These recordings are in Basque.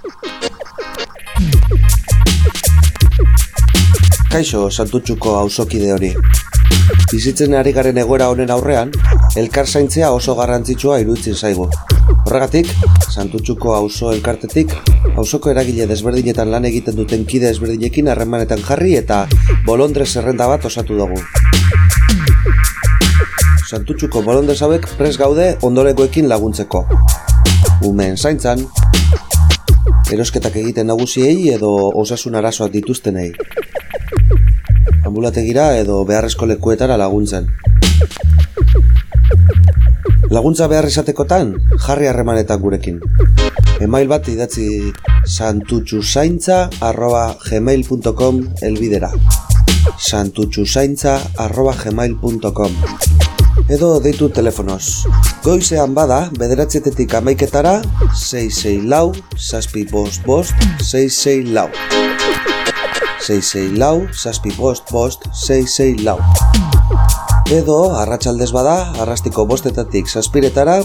Kaixo, Santutxuko auzokide hori. Bizitzen ari garen egoera honen aurrean, elkar zaintzea oso garrantzitsua iruditzen zaigu. Horregatik, Santutxuko auzo elkartetik, auzoko eragile desberdinetan lan egiten duten kide desberdinekin harremanetan jarri eta bolondrez zerrenda bat osatu dugu. Santutxuko bolondrez hauek prest gaude ondorengoekin laguntzeko. Umeen zaintzan, erosketak egiten nagusiei edo osasun arazoak dituztenei. Ambulategira edo beharrezko lekuetara laguntzen. Laguntza behar izatekotan, jarri harremanetan gurekin. Email bat idatzi santutxuzaintza@gmail.com elbidera. santutxuzaintza@gmail.com edo deitu telefonoz. Goizean bada, 9:00 amaiketara, 664-755-664. 664-755-664. Edo, arratsaldez bada, arrastiko 5:00 7:00,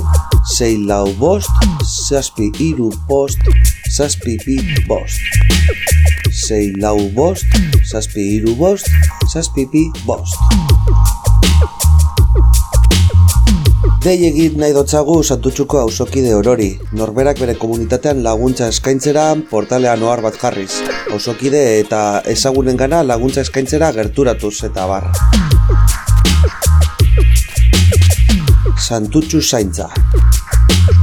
645-735-755. 645-735-755. Dei egin nahi dotzagu Santutxuko auzokide orori, norberak bere komunitatean laguntza eskaintzera portalean ohar bat jarriz, auzokide eta ezagunengana laguntza eskaintzera gerturatuz eta bar. Santutxu zaintza.